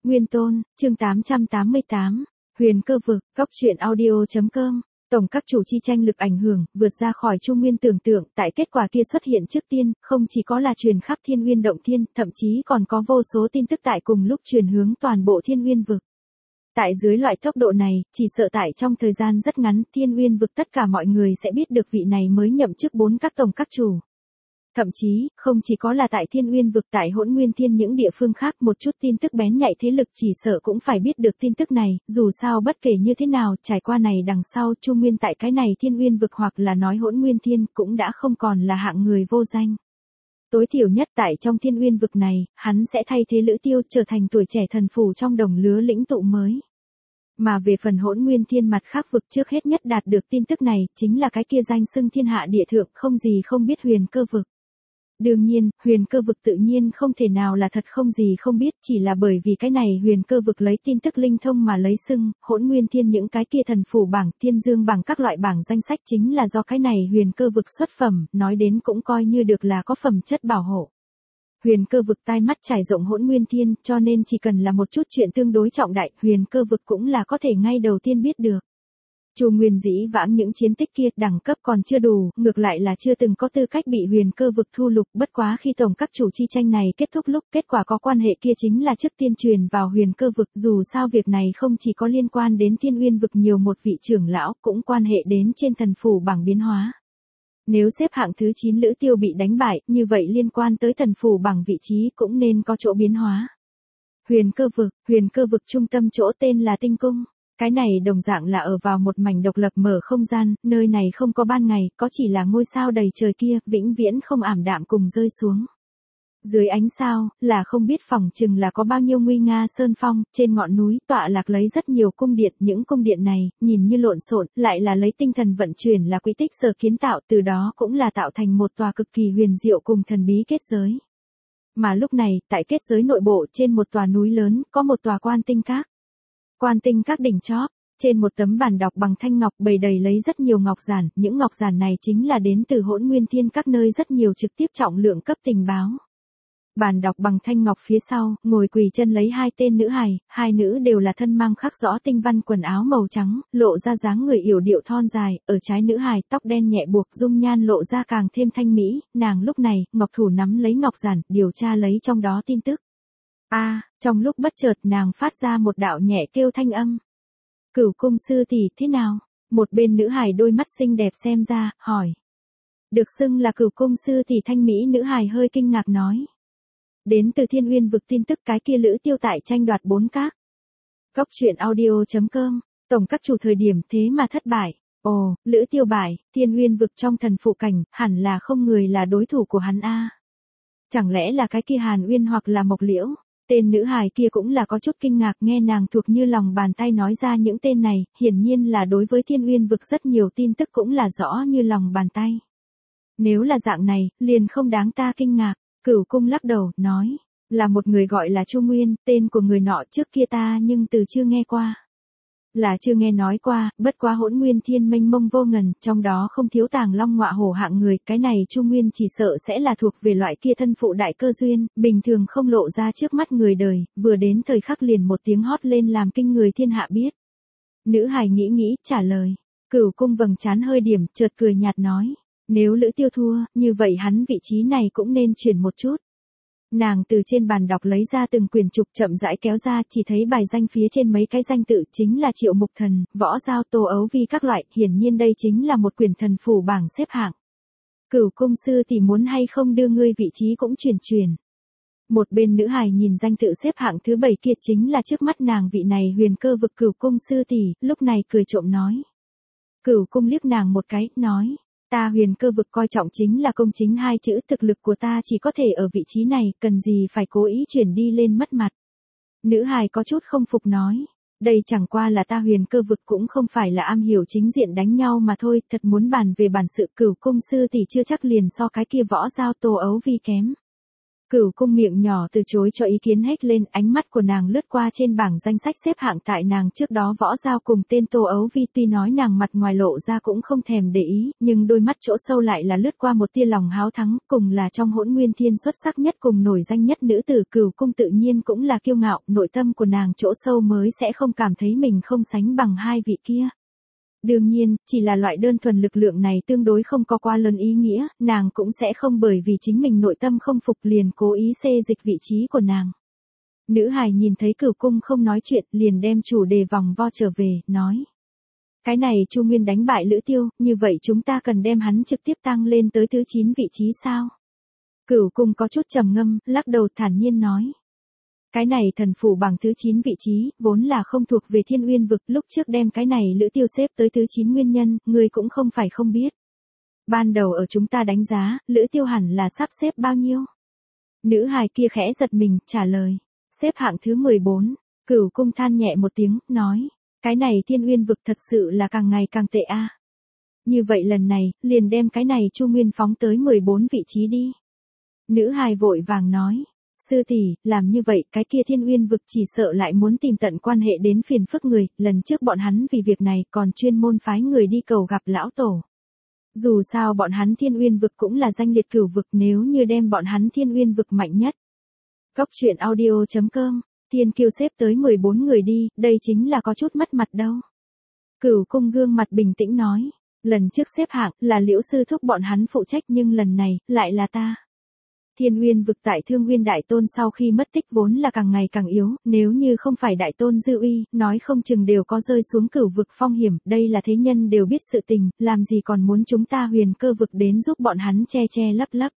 Nguyên Tôn, chương 888, Huyền Cơ Vực, Góc truyện audio.com. Tổng các chủ chi tranh lực ảnh hưởng, vượt ra khỏi Chu Nguyên tưởng tượng, tại kết quả kia xuất hiện trước tiên, không chỉ có là truyền khắp Thiên Uyên Động Thiên, thậm chí còn có vô số tin tức tại cùng lúc truyền hướng toàn bộ Thiên Uyên Vực. Tại dưới loại tốc độ này, chỉ sợ tại trong thời gian rất ngắn, Thiên Uyên Vực tất cả mọi người sẽ biết được vị này mới nhậm chức 4 các tổng các chủ. Thậm chí, không chỉ có là tại Thiên Uyên Vực, tại Hỗn Nguyên Thiên những địa phương khác, một chút tin tức bén nhạy thế lực chỉ sợ cũng phải biết được tin tức này, dù sao bất kể như thế nào, trải qua này đằng sau, Chu Nguyên tại cái này Thiên Uyên Vực hoặc là nói Hỗn Nguyên Thiên cũng đã không còn là hạng người vô danh. Tối thiểu nhất tại trong Thiên Uyên Vực này, hắn sẽ thay thế Lữ Tiêu trở thành tuổi trẻ thần phù trong đồng lứa lĩnh tụ mới. Mà về phần Hỗn Nguyên Thiên mặt khác vực, trước hết nhất đạt được tin tức này, chính là cái kia danh xưng thiên hạ địa thượng không gì không biết Huyền Cơ Vực. Đương nhiên, Huyền Cơ Vực tự nhiên không thể nào là thật không gì không biết, chỉ là bởi vì cái này Huyền Cơ Vực lấy tin tức linh thông mà lấy xưng, Hỗn Nguyên Thiên những cái kia thần phủ bảng, thiên dương bảng các loại bảng danh sách chính là do cái này Huyền Cơ Vực xuất phẩm, nói đến cũng coi như được là có phẩm chất bảo hộ. Huyền Cơ Vực tai mắt trải rộng Hỗn Nguyên Thiên, cho nên chỉ cần là một chút chuyện tương đối trọng đại, Huyền Cơ Vực cũng là có thể ngay đầu tiên biết được. Chu Nguyên dĩ vãng những chiến tích kia đẳng cấp còn chưa đủ, ngược lại là chưa từng có tư cách bị Huyền Cơ Vực thu lục, bất quá khi tổng các chủ chi tranh này kết thúc lúc kết quả có quan hệ kia chính là trước tiên truyền vào Huyền Cơ Vực, dù sao việc này không chỉ có liên quan đến Thiên Uyên Vực nhiều một vị trưởng lão, cũng quan hệ đến trên thần phủ bảng biến hóa. Nếu xếp hạng thứ 9 Lữ Tiêu bị đánh bại, như vậy liên quan tới thần phủ bảng vị trí cũng nên có chỗ biến hóa. Huyền Cơ Vực trung tâm chỗ tên là Tinh Cung. Cái này đồng dạng là ở vào một mảnh độc lập mở không gian, nơi này không có ban ngày, có chỉ là ngôi sao đầy trời kia, vĩnh viễn không ảm đạm cùng rơi xuống. Dưới ánh sao, là không biết phỏng chừng là có bao nhiêu nguy nga sơn phong, trên ngọn núi, tọa lạc lấy rất nhiều cung điện, những cung điện này, nhìn như lộn xộn, lại là lấy tinh thần vận chuyển là quy tích sở kiến tạo, từ đó cũng là tạo thành một tòa cực kỳ huyền diệu cùng thần bí kết giới. Mà lúc này, tại kết giới nội bộ trên một tòa núi lớn, có một tòa quan tinh các. Quan tinh các đỉnh chóp, trên một tấm bàn đọc bằng thanh ngọc bày đầy lấy rất nhiều ngọc giản, những ngọc giản này chính là đến từ Hỗn Nguyên Thiên các nơi rất nhiều trực tiếp trọng lượng cấp tình báo. Bàn đọc bằng thanh ngọc phía sau, ngồi quỳ chân lấy hai tên nữ hài, hai nữ đều là thân mang khắc rõ tinh văn quần áo màu trắng, lộ ra dáng người yểu điệu thon dài, ở trái nữ hài tóc đen nhẹ buộc, dung nhan lộ ra càng thêm thanh mỹ, nàng lúc này, ngọc thủ nắm lấy ngọc giản, điều tra lấy trong đó tin tức. Trong lúc bất chợt nàng phát ra một đạo nhẹ kêu thanh âm. Cửu cung sư tỷ thế nào? Một bên nữ hài đôi mắt xinh đẹp xem ra, hỏi. Được xưng là Cửu cung sư tỷ thanh mỹ nữ hài hơi kinh ngạc nói. Đến từ Thiên Uyên Vực tin tức cái kia Lữ Tiêu tại tranh đoạt 4 các. Góc truyện audio.com, tổng các chủ thời điểm thế mà thất bại. Ồ, Lữ Tiêu bại, Thiên Uyên Vực trong thần phụ cảnh, hẳn là không người là đối thủ của hắn a. Chẳng lẽ là cái kia Hàn Uyên hoặc là Mộc Liễu? Tên nữ hài kia cũng là có chút kinh ngạc nghe nàng thuộc như lòng bàn tay nói ra những tên này, hiển nhiên là đối với Thiên Uyên Vực rất nhiều tin tức cũng là rõ như lòng bàn tay. Nếu là dạng này, liền không đáng ta kinh ngạc. Cửu cung lắc đầu, nói, là một người gọi là Chu Nguyên, tên của người nọ trước kia ta nhưng từ chưa nghe qua. Là chưa nghe nói qua, bất quá Hỗn Nguyên Thiên mênh mông vô ngần, trong đó không thiếu tàng long ngọa hổ hạng người, cái này Chu Nguyên chỉ sợ sẽ là thuộc về loại kia thân phụ đại cơ duyên, bình thường không lộ ra trước mắt người đời, vừa đến thời khắc liền một tiếng hót lên làm kinh người thiên hạ biết. Nữ hài nghĩ trả lời, Cửu cung vầng trán hơi điểm, chợt cười nhạt nói, nếu Lữ Tiêu thua, như vậy hắn vị trí này cũng nên chuyển một chút. Nàng từ trên bàn đọc lấy ra từng quyển trục chậm rãi kéo ra, chỉ thấy bài danh phía trên mấy cái danh tự chính là Triệu Mục Thần, Võ Giao, Tô Ấu Vi các loại, hiển nhiên đây chính là một quyển thần phủ bảng xếp hạng. Cửu cung sư tỷ muốn hay không đưa ngươi vị trí cũng chuyển. Một bên nữ hài nhìn danh tự xếp hạng thứ 7 kia chính là trước mắt nàng vị này Huyền Cơ Vực Cửu cung sư tỷ, lúc này cười trộm nói. Cửu cung liếc nàng một cái, nói. Ta Huyền Cơ Vực coi trọng chính là công chính hai chữ, thực lực của ta chỉ có thể ở vị trí này, cần gì phải cố ý chuyển đi lên mất mặt. Nữ hài có chút không phục nói, đây chẳng qua là ta Huyền Cơ Vực cũng không phải là am hiểu chính diện đánh nhau mà thôi, thật muốn bàn về bản sự Cửu cung sư tỷ chưa chắc liền so cái kia Võ Giao Tô Ấu Vi kém. Cửu cung miệng nhỏ từ chối cho ý kiến hét lên, ánh mắt của nàng lướt qua trên bảng danh sách xếp hạng tại nàng trước đó Võ Giao cùng tên Tô Ấu Vi, tuy nói nàng mặt ngoài lộ ra cũng không thèm để ý, nhưng đôi mắt chỗ sâu lại là lướt qua một tia lòng háo thắng, cùng là trong hỗn nguyên thiên xuất sắc nhất cùng nổi danh nhất nữ tử Cửu cung tự nhiên cũng là kiêu ngạo, nội tâm của nàng chỗ sâu mới sẽ không cảm thấy mình không sánh bằng hai vị kia. Đương nhiên, chỉ là loại đơn thuần lực lượng này tương đối không có quá lớn ý nghĩa, nàng cũng sẽ không bởi vì chính mình nội tâm không phục liền cố ý xê dịch vị trí của nàng. Nữ hài nhìn thấy Cửu cung không nói chuyện, liền đem chủ đề vòng vo trở về, nói. Cái này Chu Nguyên đánh bại Lữ Tiêu, như vậy chúng ta cần đem hắn trực tiếp tăng lên tới thứ 9 vị trí sao? Cửu cung có chút trầm ngâm, lắc đầu thản nhiên nói. Cái này thần phủ bảng thứ 9 vị trí, vốn là không thuộc về Thiên Uyên vực, lúc trước đem cái này Lữ Tiêu xếp tới thứ 9 nguyên nhân, ngươi cũng không phải không biết. Ban đầu ở chúng ta đánh giá, Lữ Tiêu hẳn là sắp xếp bao nhiêu? Nữ hài kia khẽ giật mình, trả lời. Xếp hạng thứ 14, Cửu cung than nhẹ một tiếng, nói. Cái này Thiên Uyên vực thật sự là càng ngày càng tệ a. Như vậy lần này, liền đem cái này Chu Nguyên phóng tới 14 vị trí đi. Nữ hài vội vàng nói. Sư tỷ, làm như vậy cái kia Thiên Uyên vực chỉ sợ lại muốn tìm tận quan hệ đến phiền phức người, lần trước bọn hắn vì việc này còn chuyên môn phái người đi cầu gặp lão tổ. Dù sao bọn hắn Thiên Uyên vực cũng là danh liệt cửu vực, nếu như đem bọn hắn Thiên Uyên vực mạnh nhất. Góc truyện audio.com, Thiên Kiêu xếp tới 14 người đi, đây chính là có chút mất mặt đâu. Cửu cung gương mặt bình tĩnh nói, lần trước xếp hạng là Liễu sư thúc bọn hắn phụ trách, nhưng lần này lại là ta. Thiên Uyên vực tại Thương Nguyên Đại Tôn sau khi mất tích vốn là càng ngày càng yếu, nếu như không phải Đại Tôn dư uy, nói không chừng đều có rơi xuống cửu vực phong hiểm, đây là thế nhân đều biết sự tình, làm gì còn muốn chúng ta Huyền Cơ vực đến giúp bọn hắn che che lấp lấp.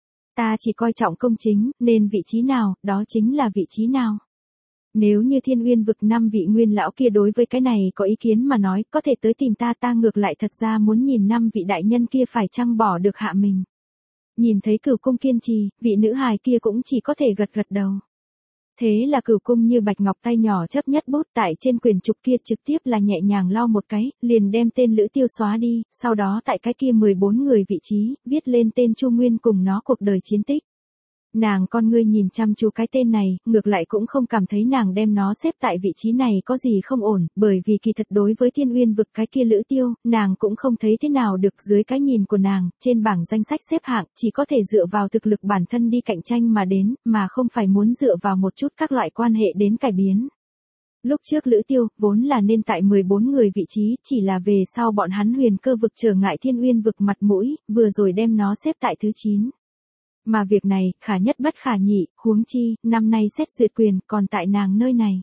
Ta chỉ coi trọng công chính, nên vị trí nào, đó chính là vị trí nào. Nếu như Thiên Uyên vực 5 vị nguyên lão kia đối với cái này có ý kiến mà nói, có thể tới tìm ta ngược lại thật ra muốn nhìn 5 vị đại nhân kia phải chăng bỏ được hạ mình. Nhìn thấy Cửu cung kiên trì, vị nữ hài kia cũng chỉ có thể gật gật đầu. Thế là Cửu cung như bạch ngọc tay nhỏ chấp nhất bút tại trên quyển trục kia trực tiếp là nhẹ nhàng lau một cái, liền đem tên Lữ Tiêu xóa đi, sau đó tại cái kia 14 người vị trí, viết lên tên Chu Nguyên cùng nó cuộc đời chiến tích. Nàng con ngươi nhìn chăm chú cái tên này, ngược lại cũng không cảm thấy nàng đem nó xếp tại vị trí này có gì không ổn, bởi vì kỳ thật đối với Thiên Uyên vực cái kia Lữ Tiêu, nàng cũng không thấy thế nào được, dưới cái nhìn của nàng, trên bảng danh sách xếp hạng, chỉ có thể dựa vào thực lực bản thân đi cạnh tranh mà đến, mà không phải muốn dựa vào một chút các loại quan hệ đến cải biến. Lúc trước Lữ Tiêu, vốn là nên tại 14 người vị trí, chỉ là về sau bọn hắn Huyền Cơ vực trở ngại Thiên Uyên vực mặt mũi, vừa rồi đem nó xếp tại thứ 9. Mà việc này, khả nhất bất khả nhị, huống chi, năm nay xét duyệt quyền, còn tại nàng nơi này.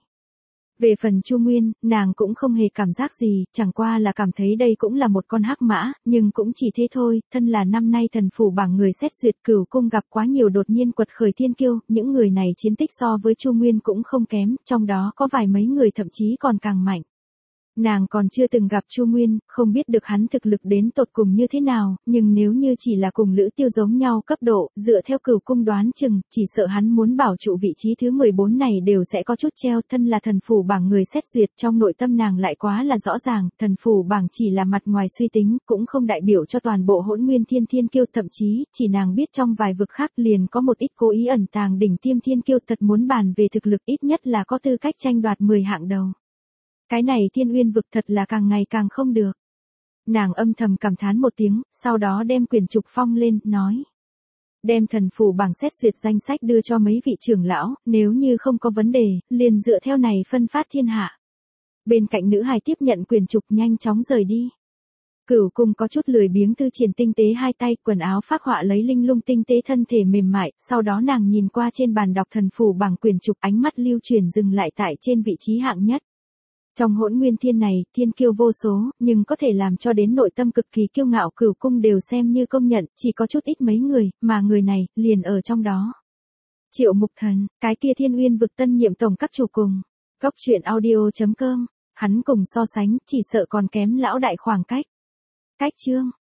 Về phần Chu Nguyên, nàng cũng không hề cảm giác gì, chẳng qua là cảm thấy đây cũng là một con hắc mã, nhưng cũng chỉ thế thôi, thân là năm nay thần phủ bảng người xét duyệt, Cửu cung gặp quá nhiều đột nhiên quật khởi thiên kiêu, những người này chiến tích so với Chu Nguyên cũng không kém, trong đó có vài mấy người thậm chí còn càng mạnh. Nàng còn chưa từng gặp Chu Nguyên, không biết được hắn thực lực đến tột cùng như thế nào, nhưng nếu như chỉ là cùng Lữ Tiêu giống nhau cấp độ, dựa theo Cửu cung đoán chừng, chỉ sợ hắn muốn bảo trụ vị trí thứ 14 này đều sẽ có chút treo, thân là thần phủ bảng người xét duyệt, trong nội tâm nàng lại quá là rõ ràng, thần phủ bảng chỉ là mặt ngoài suy tính, cũng không đại biểu cho toàn bộ hỗn nguyên thiên kiêu, thậm chí, chỉ nàng biết trong vài vực khác liền có một ít cố ý ẩn tàng đỉnh tiêm thiên kiêu, thật muốn bàn về thực lực ít nhất là có tư cách tranh đoạt 10 hạng đầu. Cái này Thiên Uyên vực thật là càng ngày càng không được. Nàng âm thầm cảm thán một tiếng, sau đó đem quyển trục phong lên, nói. Đem thần phủ bảng xét duyệt danh sách đưa cho mấy vị trưởng lão, nếu như không có vấn đề, liền dựa theo này phân phát thiên hạ. Bên cạnh nữ hài tiếp nhận quyển trục nhanh chóng rời đi. Cửu cung có chút lười biếng thư triển tinh tế hai tay, quần áo phác họa lấy linh lung tinh tế thân thể mềm mại, sau đó nàng nhìn qua trên bàn đọc thần phủ bảng quyển trục, ánh mắt lưu chuyển dừng lại tại trên vị trí hạng nhất. Trong hỗn nguyên thiên này, thiên kiêu vô số, nhưng có thể làm cho đến nội tâm cực kỳ kiêu ngạo Cửu cung đều xem như công nhận, chỉ có chút ít mấy người, mà người này, liền ở trong đó. Triệu Mục Thần, cái kia Thiên Uyên vực tân nhiệm tổng các chủ cùng. Góc truyện audio.com, hắn cùng so sánh, chỉ sợ còn kém lão đại khoảng cách. Cách chương.